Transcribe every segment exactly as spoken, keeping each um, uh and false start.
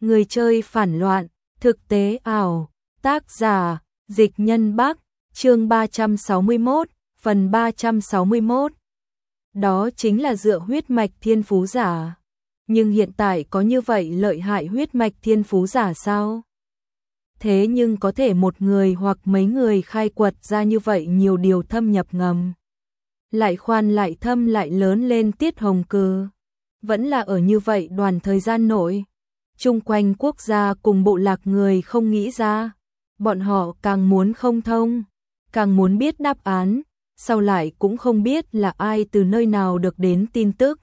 Người chơi phản loạn, thực tế ảo, tác giả, Dịch Nhân Bắc, chương ba trăm sáu mươi mốt, phần ba trăm sáu mươi mốt. Đó chính là dựa huyết mạch thiên phú giả. Nhưng hiện tại có như vậy lợi hại huyết mạch thiên phú giả sao? Thế nhưng có thể một người hoặc mấy người khai quật ra như vậy nhiều điều thâm nhập ngầm. Lại khoan lại thâm lại lớn lên Tiết Hồng Cừ. Vẫn là ở như vậy đoàn thời gian nội. Chung quanh quốc gia cùng bộ lạc người không nghĩ ra. Bọn họ càng muốn không thông, càng muốn biết đáp án, sau lại cũng không biết là ai từ nơi nào được đến tin tức.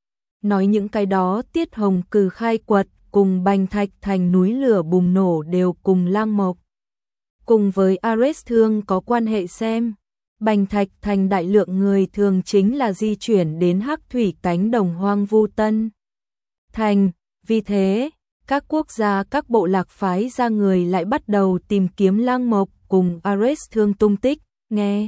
Nói những cái đó Tiết Hồng Cừ khai quật cùng Bành Thạch thành núi lửa bùng nổ đều cùng Lang Mộc. Cùng với Ares Thương có quan hệ xem. Bành Thạch thành đại lượng người thường chính là di chuyển đến Hắc Thủy cánh đồng hoang vu Tân Thành. Vì thế, các quốc gia các bộ lạc phái ra người lại bắt đầu tìm kiếm Lang Mộc cùng Ares Thương tung tích, nghe.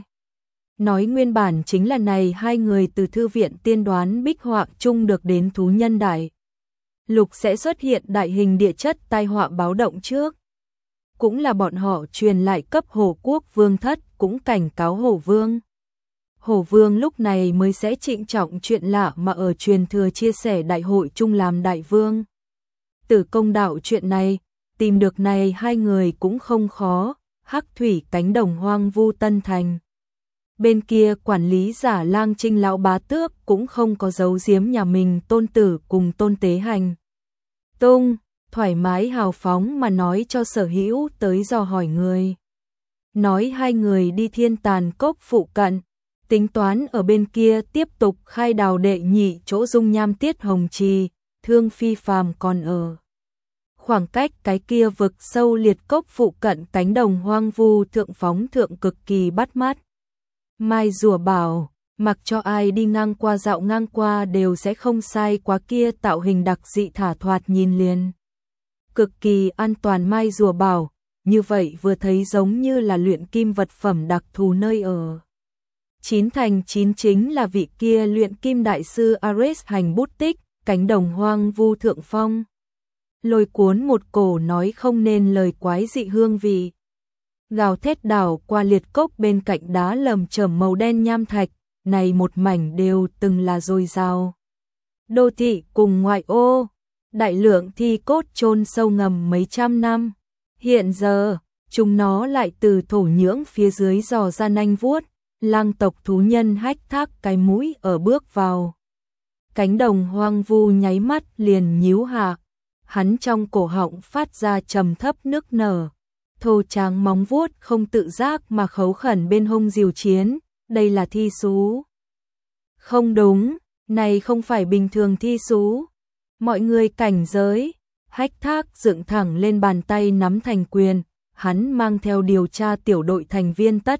Nói nguyên bản chính là này hai người từ thư viện tiên đoán bích họa chung được đến thú nhân đại lục sẽ xuất hiện đại hình địa chất tai họa báo động trước. Cũng là bọn họ truyền lại cấp Hổ Quốc Vương Thất cũng cảnh cáo Hổ Vương. Hổ Vương lúc này mới sẽ trịnh trọng chuyện lạ mà ở truyền thừa chia sẻ đại hội chung làm đại vương. Từ công đạo chuyện này, tìm được này hai người cũng không khó, Hắc Thủy cánh đồng hoang vu Tân Thành. Bên kia quản lý giả Lang Trinh lão bá tước cũng không có giấu giếm nhà mình tôn tử cùng tôn tế hành. Tung, thoải mái hào phóng mà nói cho sở hữu tới dò hỏi người. Nói hai người đi Thiên Tàn Cốc phụ cận, tính toán ở bên kia tiếp tục khai đào đệ nhị chỗ dung nham Tiết Hồng Trì, Thương Phi Phàm còn ở. Khoảng cách cái kia vực sâu liệt cốc phụ cận cánh đồng hoang vu thượng phóng thượng cực kỳ bắt mắt. Mai rùa bảo, mặc cho ai đi ngang qua dạo ngang qua đều sẽ không sai quá kia tạo hình đặc dị thả thoạt nhìn liền. Cực kỳ an toàn Mai rùa bảo, như vậy vừa thấy giống như là luyện kim vật phẩm đặc thù nơi ở. Chín thành chín chính là vị kia luyện kim đại sư Ares hành bút tích, cánh đồng hoang vu thượng phong. Lôi cuốn một cổ nói không nên lời quái dị hương vị. Gào thét đảo qua liệt cốc bên cạnh đá lầm chởm màu đen nham thạch, này một mảnh đều từng là dồi dào. Đô thị cùng ngoại ô, đại lượng thi cốt chôn sâu ngầm mấy trăm năm. Hiện giờ, chúng nó lại từ thổ nhưỡng phía dưới dò ra nanh vuốt, lang tộc thú nhân hách thác cái mũi ở bước vào. Cánh đồng hoang vu nháy mắt liền nhíu hạ, hắn trong cổ họng phát ra trầm thấp nức nở. Thô tráng móng vuốt không tự giác mà khấu khẩn bên hông diều chiến, đây là thi sú. Không đúng, này không phải bình thường thi sú. Mọi người cảnh giới, hách thác dựng thẳng lên bàn tay nắm thành quyền, hắn mang theo điều tra tiểu đội thành viên tất.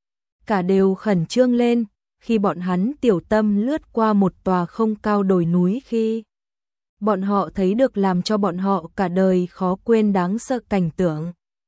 Cả đều khẩn trương lên, khi bọn hắn tiểu tâm lướt qua một tòa không cao đồi núi khi. Bọn họ thấy được làm cho bọn họ cả đời khó quên đáng sợ cảnh tượng.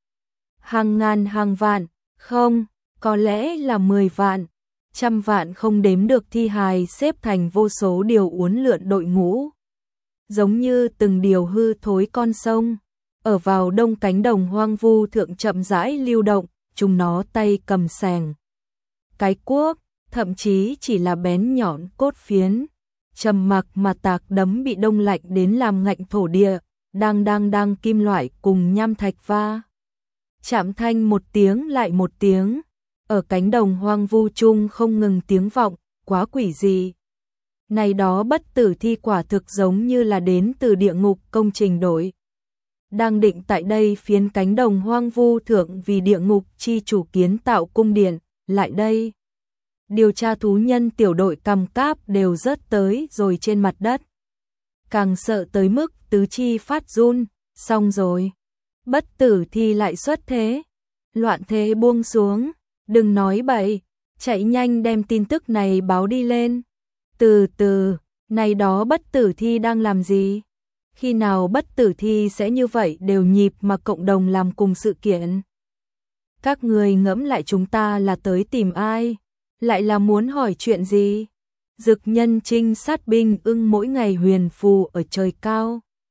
Hàng ngàn hàng vạn, không, có lẽ là mười vạn, trăm vạn không đếm được thi hài xếp thành vô số điều uốn lượn đội ngũ. Giống như từng điều hư thối con sông, ở vào đông cánh đồng hoang vu thượng chậm rãi lưu động, chúng nó tay cầm sẻng. Cái cuốc, thậm chí chỉ là bén nhọn cốt phiến, trầm mặc mà tạc đấm bị đông lạnh đến làm ngạnh thổ địa, đang đang đang kim loại cùng nham thạch va. Chạm thanh một tiếng lại một tiếng, ở cánh đồng hoang vu chung không ngừng tiếng vọng, quá quỷ dị. Này đó bất tử thi quả thực giống như là đến từ địa ngục công trình đội. Đang định tại đây phiến cánh đồng hoang vu thượng vì địa ngục chi chủ kiến tạo cung điện, lại đây. Điều tra thú nhân tiểu đội cầm cáp đều rớt tới rồi trên mặt đất. Càng sợ tới mức tứ chi phát run, xong rồi. Bất tử thi lại xuất thế. Loạn thế buông xuống, đừng nói bậy, chạy nhanh đem tin tức này báo đi lên. Từ từ, này đó bất tử thi đang làm gì? Khi nào bất tử thi sẽ như vậy đều nhịp mà cộng đồng làm cùng sự kiện? Các người ngẫm lại chúng ta là tới tìm ai? Lại là muốn hỏi chuyện gì? Dực nhân trinh sát binh ưng mỗi ngày huyền phù ở trời cao.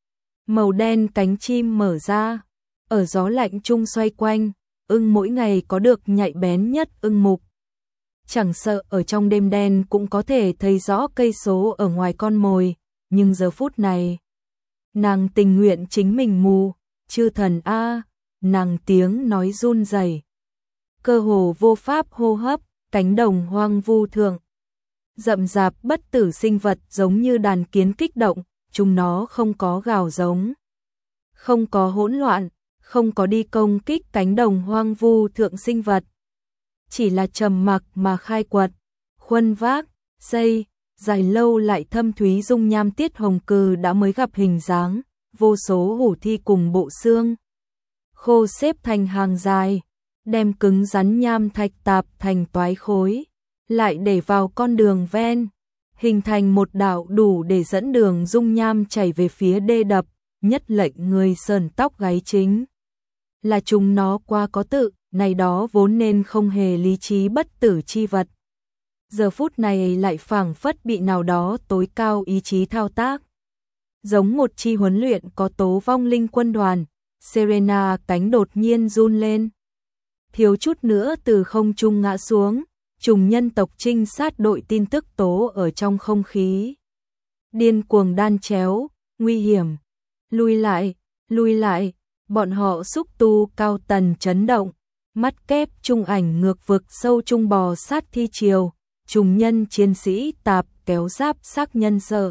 Màu đen cánh chim mở ra, ở gió lạnh chung xoay quanh, ưng mỗi ngày có được nhạy bén nhất ưng mục. Chẳng sợ ở trong đêm đen cũng có thể thấy rõ cây số ở ngoài con mồi, nhưng giờ phút này, nàng tình nguyện chính mình mù, chư thần a, nàng tiếng nói run rẩy, cơ hồ vô pháp hô hấp, cánh đồng hoang vu thượng. Rậm rạp bất tử sinh vật giống như đàn kiến kích động, chúng nó không có gào giống, không có hỗn loạn, không có đi công kích cánh đồng hoang vu thượng sinh vật. Chỉ là trầm mặc mà khai quật, khuân vác, xây, dài lâu lại thâm thúy dung nham tiết hồng cừ đã mới gặp hình dáng, vô số hủ thi cùng bộ xương khô xếp thành hàng dài, đem cứng rắn nham thạch tạp thành toái khối, lại để vào con đường ven, hình thành một đạo đủ để dẫn đường dung nham chảy về phía đê đập, nhất lệnh người sờn tóc gáy chính. Là chúng nó qua có tự, này đó vốn nên không hề lý trí bất tử chi vật. Giờ phút này lại phảng phất bị nào đó tối cao ý chí thao tác. Giống một chi huấn luyện có tố vong linh quân đoàn, Serena cánh đột nhiên run lên. Thiếu chút nữa từ không trung ngã xuống, trùng nhân tộc trinh sát đội tin tức tố ở trong không khí. Điên cuồng đan chéo, nguy hiểm. Lui lại, lui lại, bọn họ xúc tu cao tần chấn động, mắt kép trung ảnh ngược vực sâu trung bò sát thi triều, trùng nhân chiến sĩ tạp kéo giáp xác nhân sợ.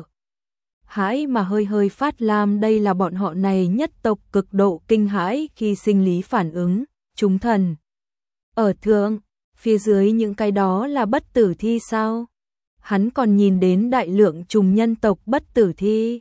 Hãi mà hơi hơi phát lam, đây là bọn họ này nhất tộc cực độ kinh hãi khi sinh lý phản ứng, chúng thần. Ở thượng, phía dưới những cái đó là bất tử thi sao? Hắn còn nhìn đến đại lượng trùng nhân tộc bất tử thi.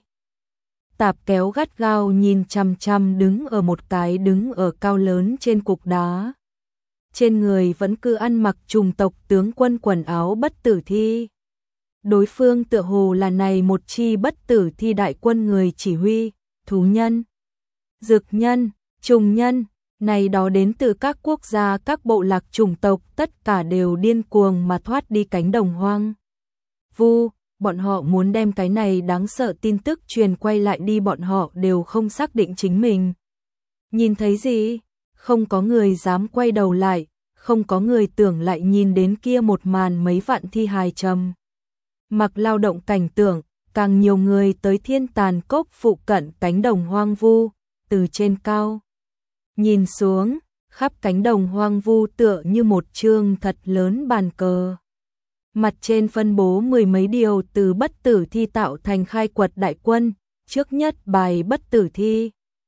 Tạp kéo gắt gao nhìn chằm chằm đứng ở một cái đứng ở cao lớn trên cục đá. Trên người vẫn cứ ăn mặc trùng tộc tướng quân quần áo bất tử thi. Đối phương tựa hồ là này một chi bất tử thi đại quân người chỉ huy, thú nhân, dược nhân, trùng nhân, này đó đến từ các quốc gia các bộ lạc chủng tộc tất cả đều điên cuồng mà thoát đi cánh đồng hoang vu, bọn họ muốn đem cái này đáng sợ tin tức truyền quay lại đi, bọn họ đều không xác định chính mình nhìn thấy gì, không có người dám quay đầu lại, không có người tưởng lại nhìn đến kia một màn mấy vạn thi hài trầm mặc lao động cảnh tượng, càng nhiều người tới thiên tàn cốc phụ cận cánh đồng hoang vu, từ trên cao nhìn xuống, khắp cánh đồng hoang vu tựa như một chương thật lớn bàn cờ. Mặt trên phân bố mười mấy điều từ bất tử thi tạo thành khai quật đại quân, trước nhất bài bất tử thi.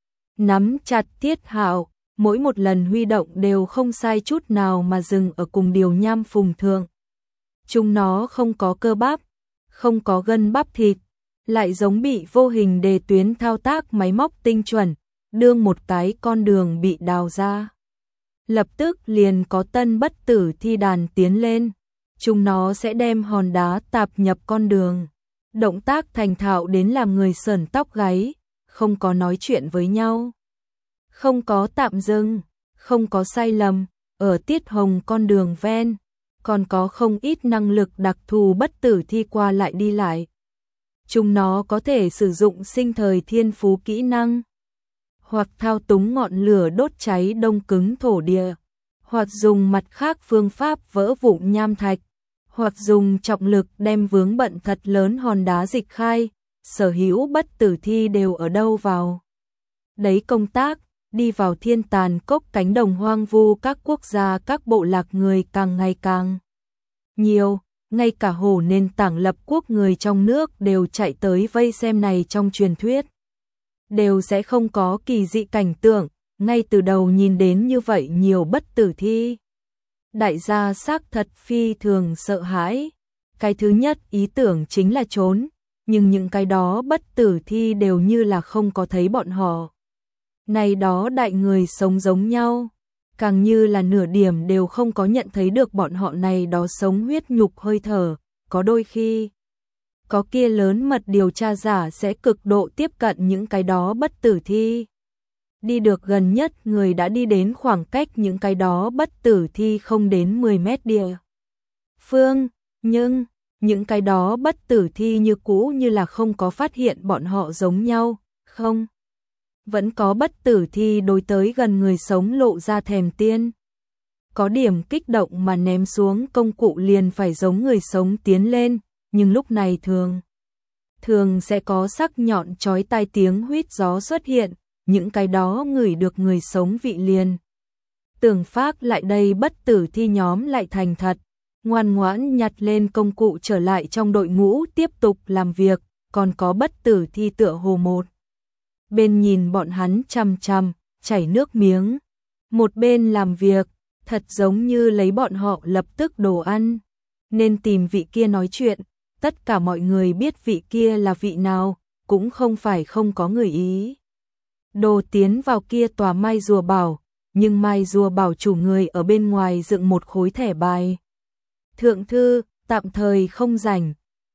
Nắm chặt thiết hạo, mỗi một lần huy động đều không sai chút nào mà dừng ở cùng điều nham phùng thượng. Chúng nó không có cơ bắp, không có gân bắp thịt, lại giống bị vô hình đề tuyến thao tác máy móc tinh chuẩn, đương một cái con đường bị đào ra. Lập tức liền có tân bất tử thi đàn tiến lên, chúng nó sẽ đem hòn đá tạp nhập con đường. Động tác thành thạo đến làm người sởn tóc gáy, không có nói chuyện với nhau, không có tạm dừng, không có sai lầm, ở tiết hồng con đường ven, còn có không ít năng lực đặc thù bất tử thi qua lại đi lại. Chúng nó có thể sử dụng sinh thời thiên phú kỹ năng, hoặc thao túng ngọn lửa đốt cháy đông cứng thổ địa, hoặc dùng mặt khác phương pháp vỡ vụn nham thạch, hoặc dùng trọng lực đem vướng bận thật lớn hòn đá dịch khai, sở hữu bất tử thi đều ở đâu vào đấy công tác, đi vào thiên tàn cốc cánh đồng hoang vu các quốc gia các bộ lạc người càng ngày càng nhiều, ngay cả hồ nền tảng lập quốc người trong nước đều chạy tới vây xem này, trong truyền thuyết đều sẽ không có kỳ dị cảnh tượng, ngay từ đầu nhìn đến như vậy nhiều bất tử thi. Đại gia xác thật phi thường sợ hãi, cái thứ nhất ý tưởng chính là trốn, nhưng những cái đó bất tử thi đều như là không có thấy bọn họ. Này đó đại người sống giống nhau, càng như là nửa điểm đều không có nhận thấy được bọn họ này đó sống huyết nhục hơi thở, có đôi khi có kia lớn mật điều tra giả sẽ cực độ tiếp cận những cái đó bất tử thi. Đi được gần nhất người đã đi đến khoảng cách những cái đó bất tử thi không đến mười mét địa phương, nhưng những cái đó bất tử thi như cũ như là không có phát hiện bọn họ giống nhau, không Vẫn có bất tử thi đối tới gần người sống lộ ra thèm tiên. Có điểm kích động mà ném xuống công cụ liền phải giống người sống tiến lên, nhưng lúc này thường thường sẽ có sắc nhọn chói tai tiếng huýt gió xuất hiện, những cái đó ngửi được người sống vị liền. Tưởng phác lại đây bất tử thi nhóm lại thành thật, ngoan ngoãn nhặt lên công cụ trở lại trong đội ngũ tiếp tục làm việc, còn có bất tử thi tựa hồ một. Bên nhìn bọn hắn chằm chằm, chảy nước miếng, một bên làm việc, thật giống như lấy bọn họ lập tức đồ ăn, nên tìm vị kia nói chuyện. Tất cả mọi người biết vị kia là vị nào, cũng không phải không có người ý. Đồ tiến vào kia tòa mai rùa bảo, nhưng mai rùa bảo chủ người ở bên ngoài dựng một khối thẻ bài. Thượng thư, tạm thời không rảnh,